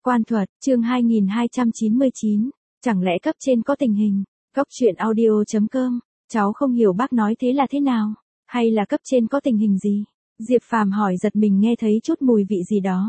Quan thuật, chương 2299, chẳng lẽ cấp trên có tình hình? Góc truyện audio.com, cháu không hiểu bác nói thế là thế nào? Hay là cấp trên có tình hình gì? Diệp Phàm hỏi giật mình nghe thấy chút mùi vị gì đó.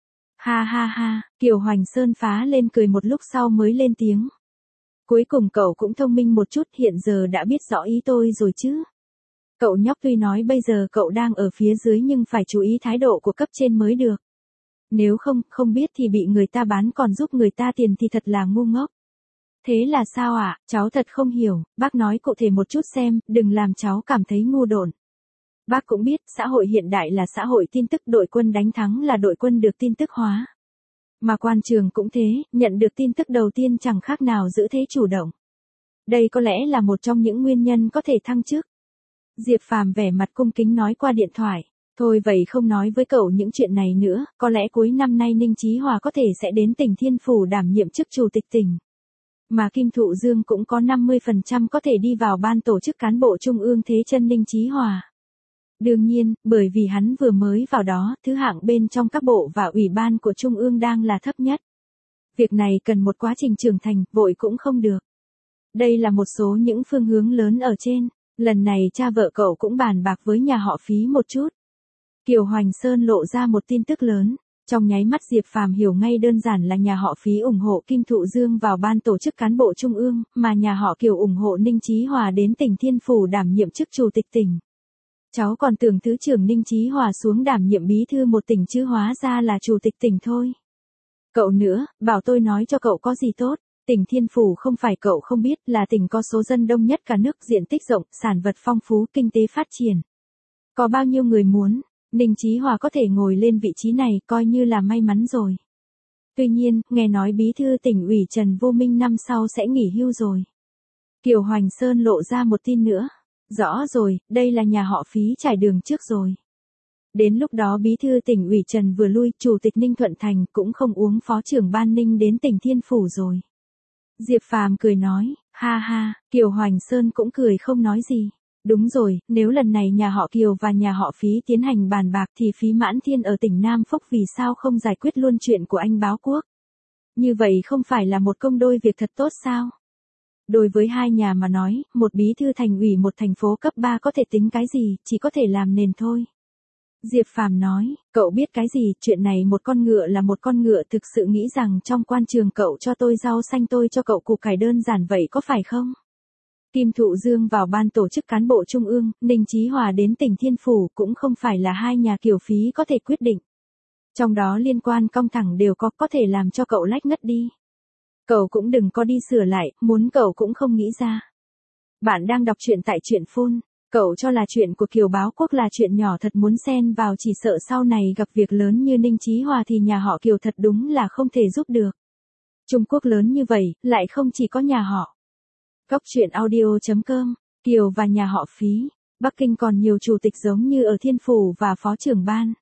Ha ha ha, Kiều Hoành Sơn phá lên cười một lúc sau mới lên tiếng. Cuối cùng cậu cũng thông minh một chút, hiện giờ đã biết rõ ý tôi rồi chứ. Cậu nhóc tuy nói bây giờ cậu đang ở phía dưới nhưng phải chú ý thái độ của cấp trên mới được. Nếu không biết thì bị người ta bán còn giúp người ta tiền thì thật là ngu ngốc. Thế là sao ạ? Cháu thật không hiểu, bác nói cụ thể một chút xem, đừng làm cháu cảm thấy ngu độn. Bác cũng biết, xã hội hiện đại là xã hội tin tức, đội quân đánh thắng là đội quân được tin tức hóa. Mà quan trường cũng thế, nhận được tin tức đầu tiên chẳng khác nào giữ thế chủ động. Đây có lẽ là một trong những nguyên nhân có thể thăng chức. Diệp Phàm vẻ mặt cung kính nói qua điện thoại. Thôi vậy không nói với cậu những chuyện này nữa, có lẽ cuối năm nay Ninh Chí Hòa có thể sẽ đến tỉnh Thiên Phủ đảm nhiệm chức chủ tịch tỉnh. Mà Kim Thụ Dương cũng có 50% có thể đi vào ban tổ chức cán bộ trung ương thế chân Ninh Chí Hòa. Đương nhiên, bởi vì hắn vừa mới vào đó, thứ hạng bên trong các bộ và ủy ban của trung ương đang là thấp nhất. Việc này cần một quá trình trưởng thành, vội cũng không được. Đây là một số những phương hướng lớn ở trên. Lần này cha vợ cậu cũng bàn bạc với nhà họ Phí một chút. Kiều Hoành Sơn lộ ra một tin tức lớn. Trong nháy mắt Diệp Phàm hiểu ngay đơn giản là nhà họ Phí ủng hộ Kim Thụ Dương vào ban tổ chức cán bộ trung ương, mà nhà họ Kiều ủng hộ Ninh Chí Hòa đến tỉnh Thiên Phủ đảm nhiệm chức chủ tịch tỉnh. Cháu còn tưởng thứ trưởng Ninh Chí Hòa xuống đảm nhiệm bí thư một tỉnh chứ hóa ra là chủ tịch tỉnh thôi. Cậu nữa, bảo tôi nói cho cậu có gì tốt. Tỉnh Thiên Phủ không phải cậu không biết, là tỉnh có số dân đông nhất cả nước, diện tích rộng, sản vật phong phú, kinh tế phát triển. Có bao nhiêu người muốn, Ninh Chí Hòa có thể ngồi lên vị trí này coi như là may mắn rồi. Tuy nhiên, nghe nói bí thư tỉnh ủy Trần Vô Minh năm sau sẽ nghỉ hưu rồi. Kiều Hoành Sơn lộ ra một tin nữa. Rõ rồi, đây là nhà họ Phí trải đường trước rồi. Đến lúc đó bí thư tỉnh ủy Trần vừa lui, chủ tịch Ninh Thuận Thành cũng không uống phó trưởng ban Ninh đến tỉnh Thiên Phủ rồi. Diệp Phàm cười nói, ha ha, Kiều Hoành Sơn cũng cười không nói gì. Đúng rồi, nếu lần này nhà họ Kiều và nhà họ Phí tiến hành bàn bạc thì Phí Mãn Thiên ở tỉnh Nam Phúc vì sao không giải quyết luôn chuyện của anh Báo Quốc? Như vậy không phải là một công đôi việc thật tốt sao? Đối với hai nhà mà nói, một bí thư thành ủy một thành phố cấp 3 có thể tính cái gì, chỉ có thể làm nền thôi. Diệp Phàm nói, cậu biết cái gì, chuyện này một con ngựa là một con ngựa, thực sự nghĩ rằng trong quan trường cậu cho tôi rau xanh tôi cho cậu củ cải đơn giản vậy có phải không? Kim Thụ Dương vào ban tổ chức cán bộ trung ương, Ninh Chí Hòa đến tỉnh Thiên Phủ cũng không phải là hai nhà Kiều Phí có thể quyết định. Trong đó liên quan cong thẳng đều có thể làm cho cậu lách ngất đi. Cậu cũng đừng có đi sửa lại, muốn cậu cũng không nghĩ ra. Bạn đang đọc truyện tại truyện phun. Cậu cho là chuyện của Kiều Báo Quốc là chuyện nhỏ thật, muốn xen vào chỉ sợ sau này gặp việc lớn như Ninh Chí Hòa thì nhà họ Kiều thật đúng là không thể giúp được. Trung Quốc lớn như vậy, lại không chỉ có nhà họ. Góc truyện audio.com, Kiều và nhà họ Phí. Bắc Kinh còn nhiều chủ tịch giống như ở Thiên Phủ và phó trưởng ban.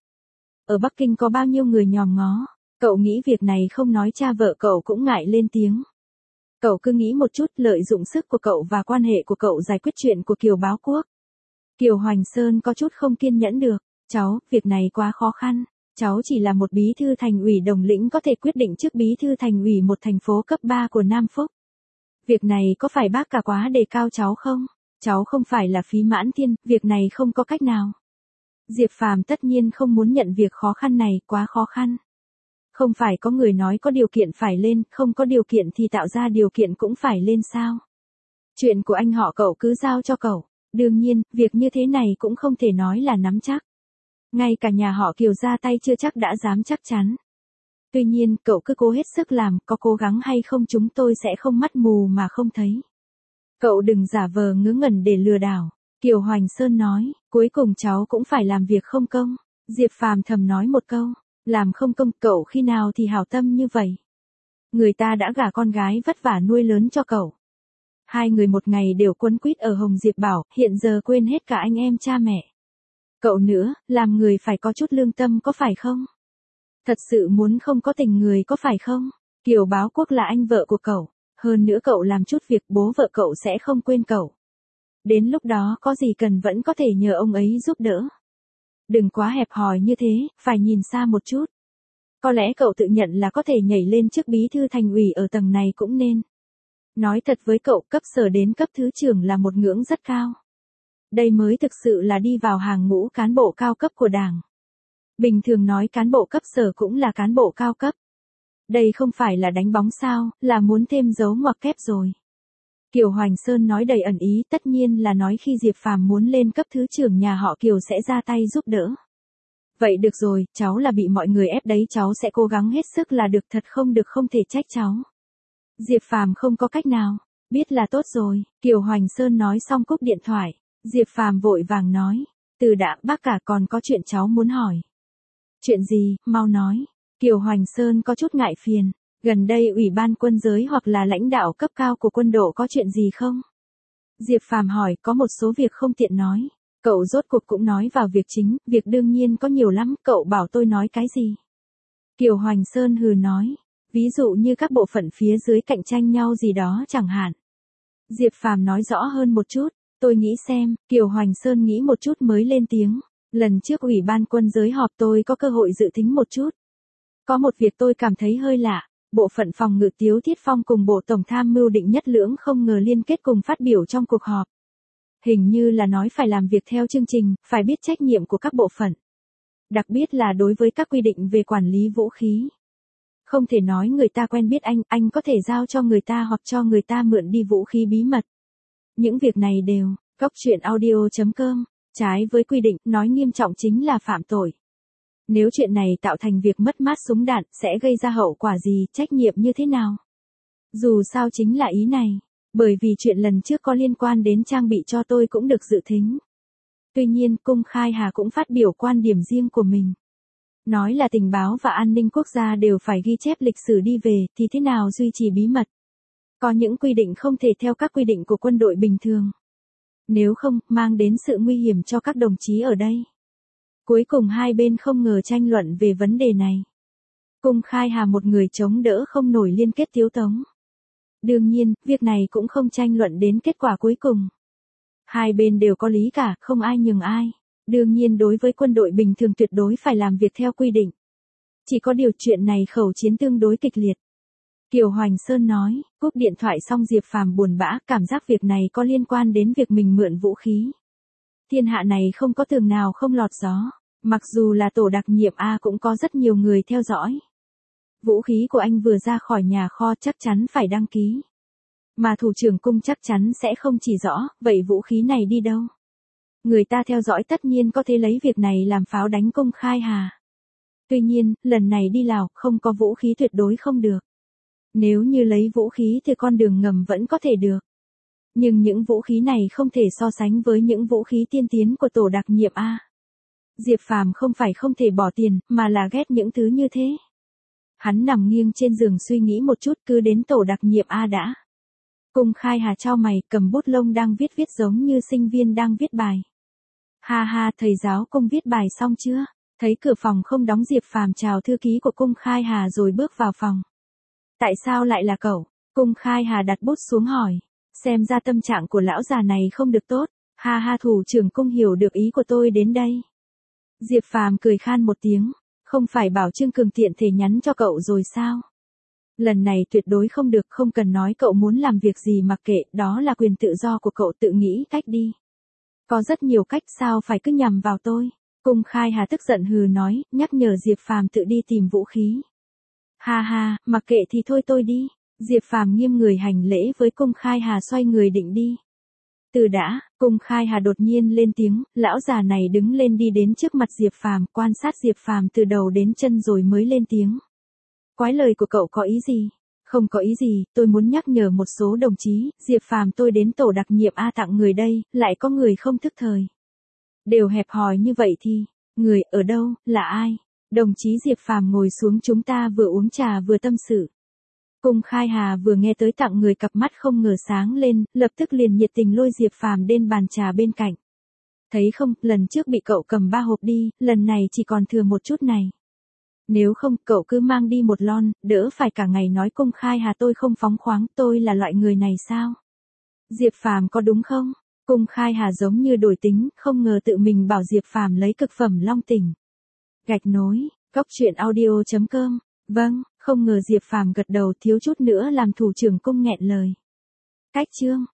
Ở Bắc Kinh có bao nhiêu người nhòm ngó. Cậu nghĩ việc này không nói cha vợ cậu cũng ngại lên tiếng. Cậu cứ nghĩ một chút, lợi dụng sức của cậu và quan hệ của cậu giải quyết chuyện của Kiều Báo Quốc. Kiều Hoành Sơn có chút không kiên nhẫn được. Cháu, việc này quá khó khăn. Cháu chỉ là một bí thư thành ủy Đồng Lĩnh có thể quyết định chức bí thư thành ủy một thành phố cấp 3 của Nam Phúc. Việc này có phải bác cả quá đề cao cháu không? Cháu không phải là Phí Mãn Thiên, việc này không có cách nào. Diệp Phàm tất nhiên không muốn nhận việc khó khăn này, quá khó khăn. Không phải có người nói có điều kiện phải lên, không có điều kiện thì tạo ra điều kiện cũng phải lên sao? Chuyện của anh họ cậu cứ giao cho cậu. Đương nhiên, việc như thế này cũng không thể nói là nắm chắc. Ngay cả nhà họ Kiều ra tay chưa chắc đã dám chắc chắn. Tuy nhiên, cậu cứ cố hết sức làm, có cố gắng hay không chúng tôi sẽ không mắt mù mà không thấy. Cậu đừng giả vờ ngớ ngẩn để lừa đảo. Kiều Hoành Sơn nói, cuối cùng cháu cũng phải làm việc không công. Diệp Phàm thầm nói một câu, làm không công, cậu khi nào thì hảo tâm như vậy. Người ta đã gả con gái vất vả nuôi lớn cho cậu. Hai người một ngày đều quấn quýt ở Hồng Diệp Bảo, hiện giờ quên hết cả anh em cha mẹ. Cậu nữa, làm người phải có chút lương tâm có phải không? Thật sự muốn không có tình người có phải không? Kiều Báo Quốc là anh vợ của cậu. Hơn nữa cậu làm chút việc bố vợ cậu sẽ không quên cậu. Đến lúc đó có gì cần vẫn có thể nhờ ông ấy giúp đỡ. Đừng quá hẹp hòi như thế, phải nhìn xa một chút. Có lẽ cậu tự nhận là có thể nhảy lên chức bí thư thành ủy ở tầng này cũng nên. Nói thật với cậu, cấp sở đến cấp thứ trưởng là một ngưỡng rất cao. Đây mới thực sự là đi vào hàng ngũ cán bộ cao cấp của Đảng. Bình thường nói cán bộ cấp sở cũng là cán bộ cao cấp. Đây không phải là đánh bóng sao, là muốn thêm dấu ngoặc kép rồi. Kiều Hoành Sơn nói đầy ẩn ý, tất nhiên là nói khi Diệp Phàm muốn lên cấp thứ trưởng nhà họ Kiều sẽ ra tay giúp đỡ. Vậy được rồi, cháu là bị mọi người ép đấy, cháu sẽ cố gắng hết sức là được, thật không được không thể trách cháu. Diệp Phàm không có cách nào, biết là tốt rồi, Kiều Hoành Sơn nói xong cúp điện thoại. Diệp Phàm vội vàng nói, Từ đã, bác cả còn có chuyện cháu muốn hỏi. Chuyện gì, mau nói. Kiều Hoành Sơn có chút ngại phiền, gần đây Ủy ban quân giới hoặc là lãnh đạo cấp cao của quân đội có chuyện gì không? Diệp Phàm hỏi, có một số việc không tiện nói. Cậu rốt cuộc cũng nói vào việc chính, việc đương nhiên có nhiều lắm, cậu bảo tôi nói cái gì? Kiều Hoành Sơn hừ nói, ví dụ như các bộ phận phía dưới cạnh tranh nhau gì đó chẳng hạn. Diệp Phàm nói rõ hơn một chút, tôi nghĩ xem, Kiều Hoành Sơn nghĩ một chút mới lên tiếng. Lần trước Ủy ban quân giới họp tôi có cơ hội dự tính một chút. Có một việc tôi cảm thấy hơi lạ, bộ phận phòng ngự Tiếu Thiết Phong cùng Bộ Tổng tham mưu Định Nhất Lưỡng không ngờ liên kết cùng phát biểu trong cuộc họp. Hình như là nói phải làm việc theo chương trình, phải biết trách nhiệm của các bộ phận. Đặc biệt là đối với các quy định về quản lý vũ khí. Không thể nói người ta quen biết anh có thể giao cho người ta hoặc cho người ta mượn đi vũ khí bí mật. Những việc này đều, coctruyện.audio.com, trái với quy định, nói nghiêm trọng chính là phạm tội. Nếu chuyện này tạo thành việc mất mát súng đạn, sẽ gây ra hậu quả gì, trách nhiệm như thế nào? Dù sao chính là ý này, bởi vì chuyện lần trước có liên quan đến trang bị cho tôi cũng được dự thính. Tuy nhiên, Cung Khai Hà cũng phát biểu quan điểm riêng của mình. Nói là tình báo và an ninh quốc gia đều phải ghi chép lịch sử đi về, thì thế nào duy trì bí mật? Có những quy định không thể theo các quy định của quân đội bình thường. Nếu không, mang đến sự nguy hiểm cho các đồng chí ở đây. Cuối cùng hai bên không ngờ tranh luận về vấn đề này. Cung Khai Hà một người chống đỡ không nổi liên kết Tiếu Tống. Đương nhiên, việc này cũng không tranh luận đến kết quả cuối cùng. Hai bên đều có lý cả, không ai nhường ai. Đương nhiên đối với quân đội bình thường tuyệt đối phải làm việc theo quy định. Chỉ có điều chuyện này khẩu chiến tương đối kịch liệt. Kiều Hoành Sơn nói, cúp điện thoại xong Diệp Phàm buồn bã, cảm giác việc này có liên quan đến việc mình mượn vũ khí. Thiên hạ này không có tường nào không lọt gió, mặc dù là tổ đặc nhiệm A cũng có rất nhiều người theo dõi. Vũ khí của anh vừa ra khỏi nhà kho chắc chắn phải đăng ký. Mà thủ trưởng cung chắc chắn sẽ không chỉ rõ, vậy vũ khí này đi đâu? Người ta theo dõi tất nhiên có thể lấy việc này làm pháo đánh Cung Khai Hà. Tuy nhiên, lần này đi Lào, không có vũ khí tuyệt đối không được. Nếu như lấy vũ khí thì con đường ngầm vẫn có thể được. Nhưng những vũ khí này không thể so sánh với những vũ khí tiên tiến của tổ đặc nhiệm A. Diệp Phàm không phải không thể bỏ tiền, mà là ghét những thứ như thế. Hắn nằm nghiêng trên giường suy nghĩ một chút, cứ đến tổ đặc nhiệm A đã. Cung Khai Hà chau mày, cầm bút lông đang viết giống như sinh viên đang viết bài. Ha ha, thầy giáo Cung viết bài xong chưa? Thấy cửa phòng không đóng, Diệp Phàm chào thư ký của Cung Khai Hà rồi bước vào phòng. Tại sao lại là cậu? Cung Khai Hà đặt bút xuống hỏi. Xem ra tâm trạng của lão già này không được tốt. Ha ha, thủ trưởng Cung hiểu được ý của tôi đến đây. Diệp Phàm cười khan một tiếng. Không phải bảo Trương Cường tiện thể nhắn cho cậu rồi sao? Lần này tuyệt đối không được, không cần nói cậu muốn làm việc gì mặc kệ, đó là quyền tự do của cậu, tự nghĩ cách đi. Có rất nhiều cách, sao phải cứ nhằm vào tôi? Cung Khai Hà tức giận hừ nói, nhắc nhở Diệp Phàm tự đi tìm vũ khí. Ha ha, mặc kệ thì thôi tôi đi. Diệp Phàm nghiêm người hành lễ với Cung Khai Hà, xoay người định đi. Từ đã, Cung Khai Hà đột nhiên lên tiếng, lão già này đứng lên đi đến trước mặt Diệp Phàm, quan sát Diệp Phàm từ đầu đến chân rồi mới lên tiếng. Quái lời của cậu có ý gì? Không có ý gì, tôi muốn nhắc nhở một số đồng chí, Diệp Phàm tôi đến tổ đặc nhiệm A tặng người đây, lại có người không thức thời. Đều hẹp hòi như vậy thì, người ở đâu, là ai? Đồng chí Diệp Phàm ngồi xuống, chúng ta vừa uống trà vừa tâm sự. Cung Khai Hà vừa nghe tới tặng người, cặp mắt không ngờ sáng lên, lập tức liền nhiệt tình lôi Diệp Phàm đến bàn trà bên cạnh. Thấy không, lần trước bị cậu cầm 3 hộp đi, lần này chỉ còn thừa một chút này. Nếu không, cậu cứ mang đi một lon, đỡ phải cả ngày nói Cung Khai Hà tôi không phóng khoáng, tôi là loại người này sao? Diệp Phàm có đúng không? Cung Khai Hà giống như đổi tính, không ngờ tự mình bảo Diệp Phàm lấy cực phẩm Long Tỉnh. Gạch nối, Cóc truyện audio.com. Vâng, không ngờ Diệp Phàm gật đầu thiếu chút nữa làm thủ trưởng cung nghẹn lời. Cách chương.